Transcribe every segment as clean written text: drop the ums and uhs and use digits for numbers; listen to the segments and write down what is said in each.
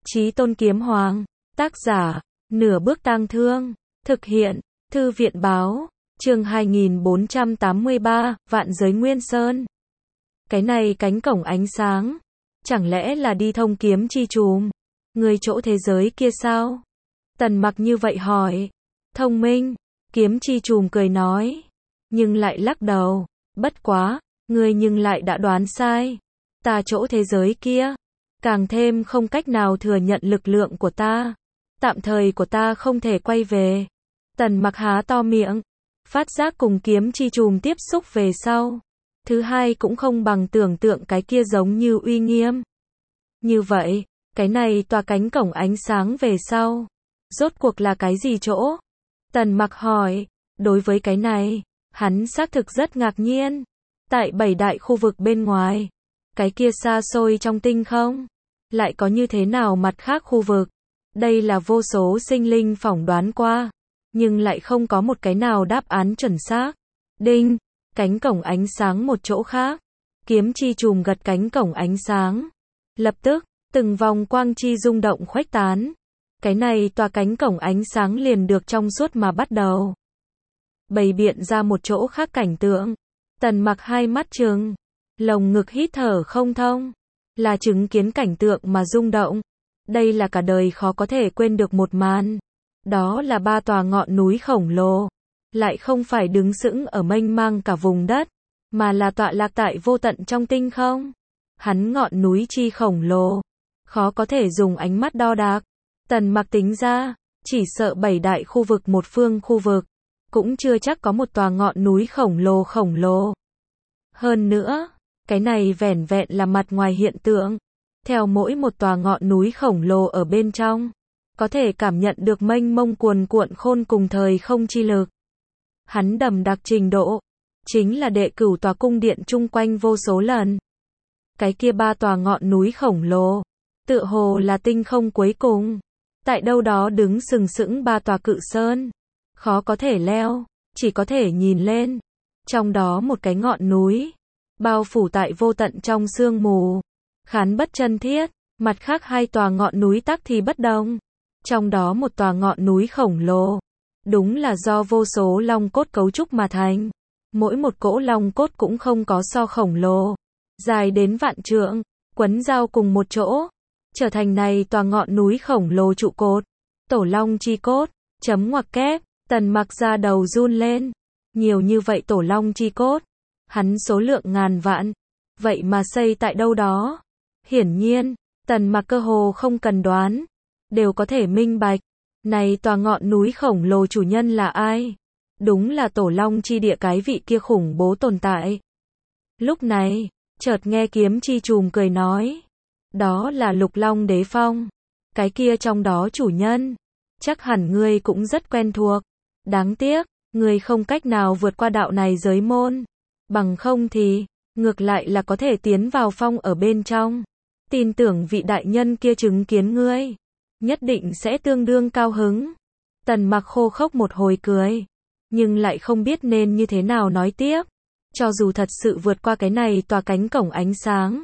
Chí Tôn Kiếm Hoàng, tác giả, Nửa Bước Tang Thương, thực hiện, Thư viện báo, chương 2483, Vạn Giới Nguyên Sơn. Cái này cánh cổng ánh sáng, chẳng lẽ là đi thông kiếm chi trùm, người chỗ thế giới kia sao? Tần Mặc như vậy hỏi. Thông minh, kiếm chi trùm cười nói, nhưng lại lắc đầu, bất quá, ngươi nhưng lại đã đoán sai. Ta chỗ thế giới kia, càng thêm không cách nào thừa nhận lực lượng của ta. Tạm thời của ta không thể quay về. Tần Mặc há to miệng, phát giác cùng kiếm chi trùm tiếp xúc về sau. Thứ hai cũng không bằng tưởng tượng cái kia giống như uy nghiêm. Như vậy, cái này tòa cánh cổng ánh sáng về sau, rốt cuộc là cái gì chỗ? Tần Mặc hỏi, đối với cái này, hắn xác thực rất ngạc nhiên. Tại 7 đại khu vực bên ngoài, cái kia xa xôi trong tinh không, lại có như thế nào mặt khác khu vực? Đây là vô số sinh linh phỏng đoán qua, nhưng lại không có một cái nào đáp án chuẩn xác. Đinh, cánh cổng ánh sáng một chỗ khác. Kiếm chi trùm gật cánh cổng ánh sáng. Lập tức, từng vòng quang chi rung động khuếch tán. Cái này tòa cánh cổng ánh sáng liền được trong suốt mà bắt đầu bày biện ra một chỗ khác cảnh tượng. Tần Mặc hai mắt trừng, lồng ngực hít thở không thông, là chứng kiến cảnh tượng mà rung động. Đây là cả đời khó có thể quên được một màn. Đó là 3 tòa ngọn núi khổng lồ, lại không phải đứng sững ở mênh mang cả vùng đất, mà là tọa lạc tại vô tận trong tinh không. Hắn ngọn núi chi khổng lồ, khó có thể dùng ánh mắt đo đạc. Tần Mặc tính ra, chỉ sợ 7 đại khu vực một phương khu vực, cũng chưa chắc có một tòa ngọn núi khổng lồ. Hơn nữa, cái này vẻn vẹn là mặt ngoài hiện tượng. Theo mỗi một tòa ngọn núi khổng lồ ở bên trong, có thể cảm nhận được mênh mông cuồn cuộn khôn cùng thời không chi lực. Hắn đầm đặc trình độ, chính là đệ cửu tòa cung điện chung quanh vô số lần. Cái kia 3 tòa ngọn núi khổng lồ, tựa hồ là tinh không cuối cùng. Tại đâu đó đứng sừng sững 3 tòa cự sơn, khó có thể leo, chỉ có thể nhìn lên. Trong đó một cái ngọn núi, bao phủ tại vô tận trong sương mù, khán bất chân thiết. Mặt khác 2 tòa ngọn núi tắc thì bất đồng. Trong đó một tòa ngọn núi khổng lồ, đúng là do vô số long cốt cấu trúc mà thành. Mỗi một cỗ long cốt cũng không có so khổng lồ, dài đến vạn trượng, quấn giao cùng một chỗ, trở thành này tòa ngọn núi khổng lồ trụ cột. Tổ long chi cốt, chấm ngoặc kép. Tần Mặc ra đầu run lên. Nhiều như vậy tổ long chi cốt, hắn số lượng ngàn vạn, vậy mà xây tại đâu đó? Hiển nhiên, Tần Mặc cơ hồ không cần đoán, đều có thể minh bạch. Này tòa ngọn núi khổng lồ chủ nhân là ai? Đúng là tổ long chi địa cái vị kia khủng bố tồn tại. Lúc này, chợt nghe kiếm chi trùm cười nói, đó là Lục Long Đế Phong. Cái kia trong đó chủ nhân, chắc hẳn ngươi cũng rất quen thuộc. Đáng tiếc, ngươi không cách nào vượt qua đạo này giới môn. Bằng không thì, ngược lại là có thể tiến vào phong ở bên trong. Tin tưởng vị đại nhân kia chứng kiến ngươi, nhất định sẽ tương đương cao hứng. Tần Mặc khô khốc một hồi cười, nhưng lại không biết nên như thế nào nói tiếp. Cho dù thật sự vượt qua cái này tòa cánh cổng ánh sáng,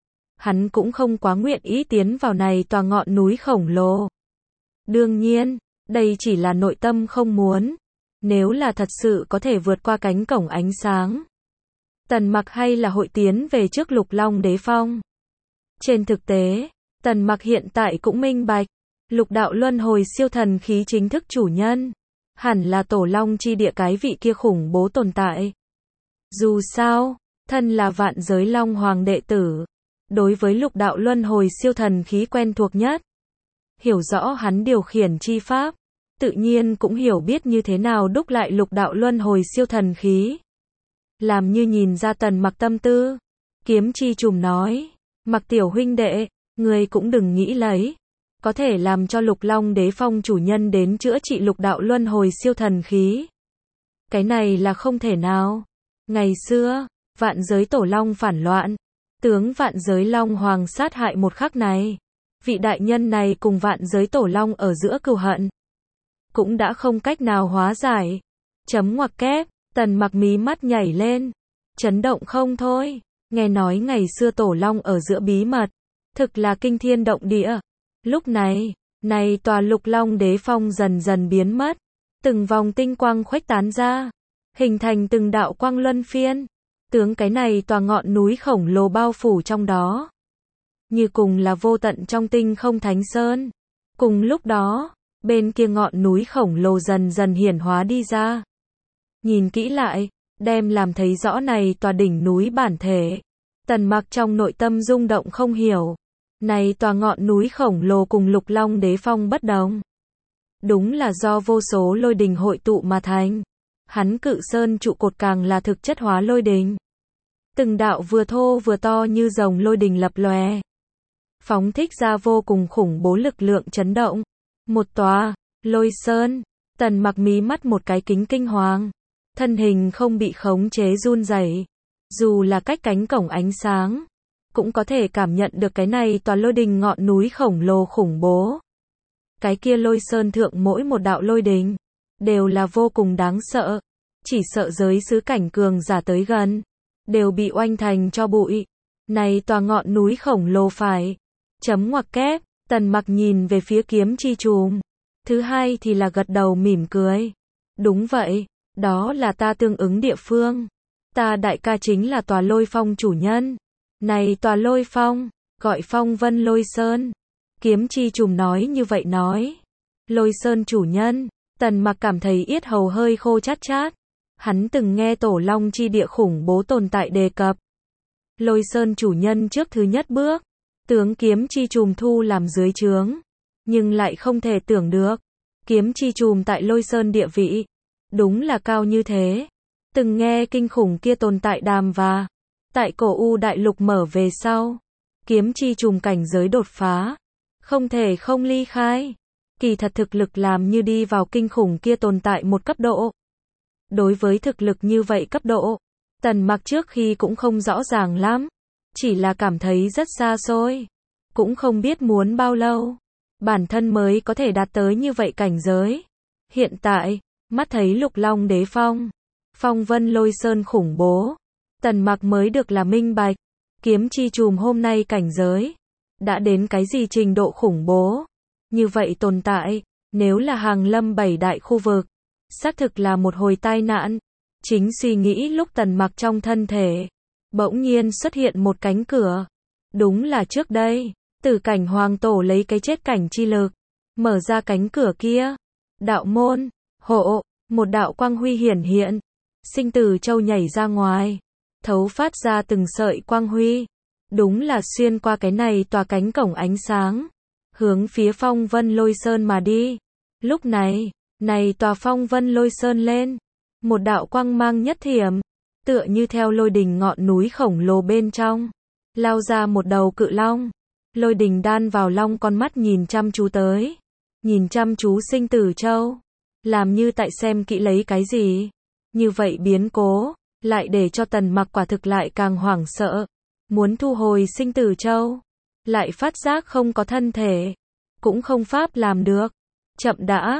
hắn cũng không quá nguyện ý tiến vào này tòa ngọn núi khổng lồ. Đương nhiên, đây chỉ là nội tâm không muốn. Nếu là thật sự có thể vượt qua cánh cổng ánh sáng, Tần Mặc hay là hội tiến về trước Lục Long Đế Phong. Trên thực tế, Tần Mặc hiện tại cũng minh bạch, lục đạo luân hồi siêu thần khí chính thức chủ nhân, hẳn là tổ long chi địa cái vị kia khủng bố tồn tại. Dù sao, thân là vạn giới long hoàng đệ tử, đối với lục đạo luân hồi siêu thần khí quen thuộc nhất. Hiểu rõ hắn điều khiển chi pháp, tự nhiên cũng hiểu biết như thế nào đúc lại lục đạo luân hồi siêu thần khí. Làm như nhìn ra Tần Mặc tâm tư, kiếm chi trùm nói, Mặc tiểu huynh đệ, người cũng đừng nghĩ lấy, có thể làm cho Lục Long Đế Phong chủ nhân đến chữa trị lục đạo luân hồi siêu thần khí. Cái này là không thể nào. Ngày xưa, vạn giới tổ long phản loạn, tướng vạn giới long hoàng sát hại một khắc này, vị đại nhân này cùng vạn giới tổ long ở giữa cừu hận, cũng đã không cách nào hóa giải. Chấm ngoặc kép. Tần Mặc mí mắt nhảy lên, chấn động không thôi. Nghe nói ngày xưa tổ long ở giữa bí mật, thực là kinh thiên động địa. Lúc này, tòa Lục Long Đế Phong dần dần biến mất, từng vòng tinh quang khuếch tán ra, hình thành từng đạo quang luân phiên, tướng cái này tòa ngọn núi khổng lồ bao phủ trong đó. Như cùng là vô tận trong tinh không thánh sơn. Cùng lúc đó, bên kia ngọn núi khổng lồ dần dần hiển hóa đi ra. Nhìn kỹ lại, đem làm thấy rõ này tòa đỉnh núi bản thể. Tần Mặc trong nội tâm rung động không hiểu. Này tòa ngọn núi khổng lồ cùng Lục Long Đế Phong bất đồng. Đúng là do vô số lôi đình hội tụ mà thành. Hắn Cự Sơn trụ cột càng là thực chất hóa lôi đình. Từng đạo vừa thô vừa to như rồng lôi đình lập lòe, phóng thích ra vô cùng khủng bố lực lượng chấn động. Một tòa Lôi Sơn. Tần Mặc mí mắt một cái kính kinh hoàng, thân hình không bị khống chế run rẩy, dù là cách cánh cổng ánh sáng, cũng có thể cảm nhận được cái này tòa lôi đình ngọn núi khổng lồ khủng bố. Cái kia Lôi Sơn thượng mỗi một đạo lôi đình đều là vô cùng đáng sợ, chỉ sợ giới xứ cảnh cường giả tới gần đều bị oanh thành cho bụi. Này tòa ngọn núi khổng lồ phải chấm ngoặc kép. Tần Mặc nhìn về phía kiếm chi trùm. Thứ hai thì là gật đầu mỉm cười. Đúng vậy, đó là ta tương ứng địa phương. Ta đại ca chính là tòa Lôi Phong chủ nhân. Này tòa Lôi Phong, gọi Phong Vân Lôi Sơn. Kiếm chi trùm nói như vậy nói. Lôi Sơn chủ nhân. Tần Mặc cảm thấy yết hầu hơi khô chát chát. Hắn từng nghe Tổ Long chi địa khủng bố tồn tại đề cập. Lôi Sơn chủ nhân trước thứ nhất bước, tướng kiếm chi trùm thu làm dưới trướng. Nhưng lại không thể tưởng được, kiếm chi trùm tại Lôi Sơn địa vị, đúng là cao như thế. Từng nghe kinh khủng kia tồn tại đàm và tại cổ U đại lục mở về sau, kiếm chi trùm cảnh giới đột phá, không thể không ly khai. Kỳ thật thực lực làm như đi vào kinh khủng kia tồn tại một cấp độ. Đối với thực lực như vậy cấp độ, Tần Mặc trước khi cũng không rõ ràng lắm, chỉ là cảm thấy rất xa xôi, cũng không biết muốn bao lâu bản thân mới có thể đạt tới như vậy cảnh giới. Hiện tại, mắt thấy Lục Long Đế Phong, Phong Vân Lôi Sơn khủng bố, Tần Mặc mới được là minh bạch, kiếm chi trùm hôm nay cảnh giới đã đến cái gì trình độ khủng bố. Như vậy tồn tại, nếu là hàng lâm 7 đại khu vực, xác thực là một hồi tai nạn. Chính suy nghĩ lúc Tần Mặc trong thân thể bỗng nhiên xuất hiện một cánh cửa. Đúng là trước đây, Tử Cảnh Hoàng Tổ lấy cái chết cảnh chi lực, mở ra cánh cửa kia. Đạo môn, hộ, một đạo quang huy hiển hiện. Sinh tử châu nhảy ra ngoài, thấu phát ra từng sợi quang huy. Đúng là xuyên qua cái này tòa cánh cổng ánh sáng, hướng phía Phong Vân Lôi Sơn mà đi. Lúc này, tòa Phong Vân Lôi Sơn lên, một đạo quang mang nhất thiểm, tựa như theo lôi đình ngọn núi khổng lồ bên trong, lao ra một đầu cự long. Lôi đình đan vào long con mắt nhìn chăm chú tới, nhìn chăm chú sinh tử châu, làm như tại xem kỹ lấy cái gì. Như vậy biến cố, lại để cho Tần Mặc quả thực lại càng hoảng sợ, muốn thu hồi sinh tử châu, lại phát giác không có thân thể, cũng không pháp làm được. Chậm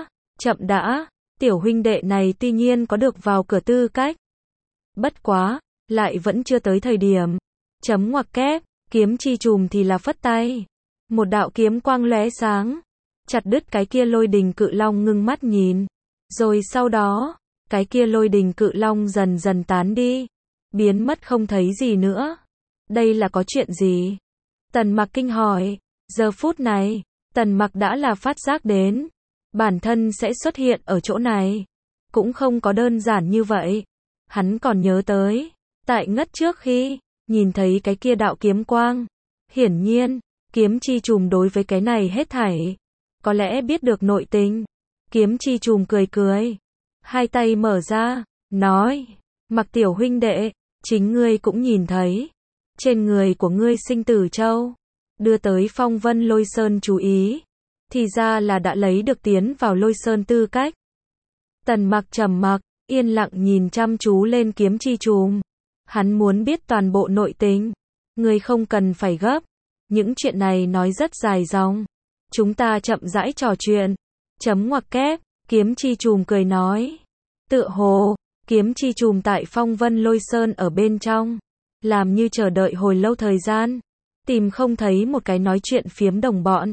đã, tiểu huynh đệ này tuy nhiên có được vào cửa tư cách, bất quá, lại vẫn chưa tới thời điểm. Chấm ngoặc kép, kiếm chi trùm thì là phất tay, một đạo kiếm quang lóe sáng, chặt đứt cái kia lôi đình cự long ngưng mắt nhìn, rồi sau đó, cái kia lôi đình cự long dần dần tán đi, biến mất không thấy gì nữa. Đây là có chuyện gì? Tần Mặc kinh hỏi. Giờ phút này, Tần Mặc đã là phát giác đến, bản thân sẽ xuất hiện ở chỗ này, cũng không có đơn giản như vậy. Hắn còn nhớ tới, tại ngất trước khi nhìn thấy cái kia đạo kiếm quang, hiển nhiên, kiếm chi trùm đối với cái này hết thảy, có lẽ biết được nội tình. Kiếm chi trùm cười cười, hai tay mở ra, nói, Mặc tiểu huynh đệ, chính ngươi cũng nhìn thấy, trên người của ngươi sinh tử châu, đưa tới Phong Vân Lôi Sơn chú ý, thì ra là đã lấy được tiến vào Lôi Sơn tư cách. Tần Mặc trầm mặc, yên lặng nhìn chăm chú lên kiếm chi trùm. Hắn muốn biết toàn bộ nội tình. Ngươi không cần phải gấp, những chuyện này nói rất dài dòng, chúng ta chậm rãi trò chuyện. Chấm ngoặc kép, kiếm chi trùm cười nói. Tựa hồ, kiếm chi trùm tại Phong Vân Lôi Sơn ở bên trong, làm như chờ đợi hồi lâu thời gian, tìm không thấy một cái nói chuyện phiếm đồng bọn.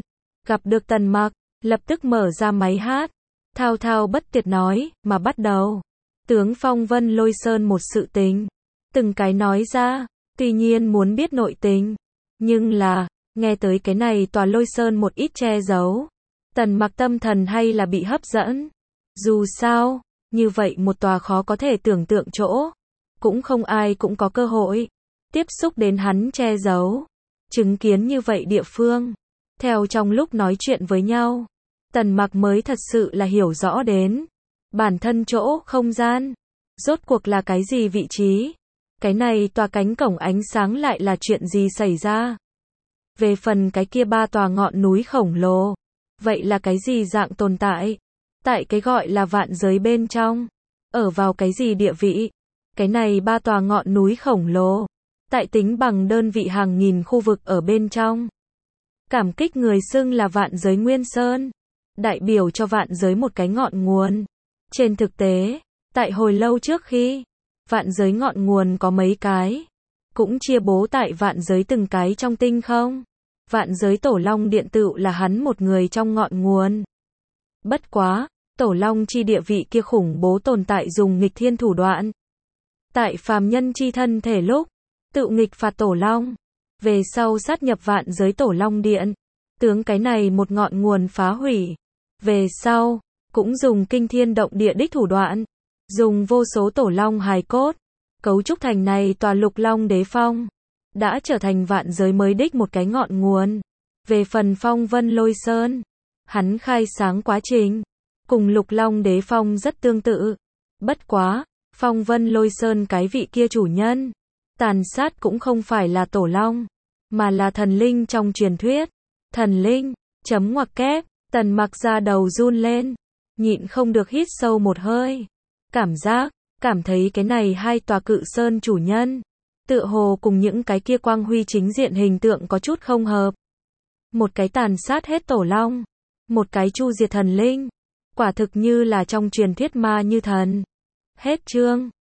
gặp được Tần Mặc, lập tức mở ra máy hát, thao thao bất tuyệt nói, mà bắt đầu. Tướng phong vân lôi sơn một sự tình, từng cái nói ra, tuy nhiên muốn biết nội tình, nhưng là, nghe tới cái này tòa lôi sơn một ít che giấu. Tần Mặc tâm thần hay là bị hấp dẫn. Dù sao, như vậy một tòa khó có thể tưởng tượng chỗ, cũng không ai cũng có cơ hội tiếp xúc đến hắn che giấu. Chứng kiến như vậy địa phương, theo trong lúc nói chuyện với nhau, Tần Mặc mới thật sự là hiểu rõ đến bản thân chỗ không gian, rốt cuộc là cái gì vị trí. Cái này tòa cánh cổng ánh sáng lại là chuyện gì xảy ra. Về phần cái kia ba tòa ngọn núi khổng lồ, vậy là cái gì dạng tồn tại? Tại cái gọi là vạn giới bên trong, ở vào cái gì địa vị? Cái này ba tòa ngọn núi khổng lồ, tại tính bằng đơn vị hàng nghìn khu vực ở bên trong. Cảm kích người xưng là vạn giới Nguyên Sơn, đại biểu cho vạn giới một cái ngọn nguồn. Trên thực tế, tại hồi lâu trước khi, vạn giới ngọn nguồn có mấy cái, cũng chia bố tại vạn giới từng cái trong tinh không. Vạn giới Tổ Long Điện tựu là hắn một người trong ngọn nguồn. Bất quá, Tổ Long chi địa vị kia khủng bố tồn tại dùng nghịch thiên thủ đoạn. Tại phàm nhân chi thân thể lúc, tự nghịch phạt Tổ Long. Về sau sát nhập vạn giới Tổ Long Điện, tướng cái này một ngọn nguồn phá hủy. Về sau, cũng dùng kinh thiên động địa đích thủ đoạn, dùng vô số Tổ Long hài cốt, cấu trúc thành này tòa Lục Long Đế Phong, đã trở thành vạn giới mới đích một cái ngọn nguồn. Về phần phong vân lôi sơn, hắn khai sáng quá trình, cùng Lục Long Đế Phong rất tương tự. Bất quá, phong vân lôi sơn cái vị kia chủ nhân, tàn sát cũng không phải là Tổ Long, mà là thần linh trong truyền thuyết. Thần linh, chấm ngoặc kép, Tần Mặc ra đầu run lên, nhịn không được hít sâu một hơi. Cảm thấy cái này hai tòa cự sơn chủ nhân, tựa hồ cùng những cái kia quang huy chính diện hình tượng có chút không hợp. Một cái tàn sát hết Tổ Long, một cái chu diệt thần linh, quả thực như là trong truyền thuyết ma như thần. Hết chương.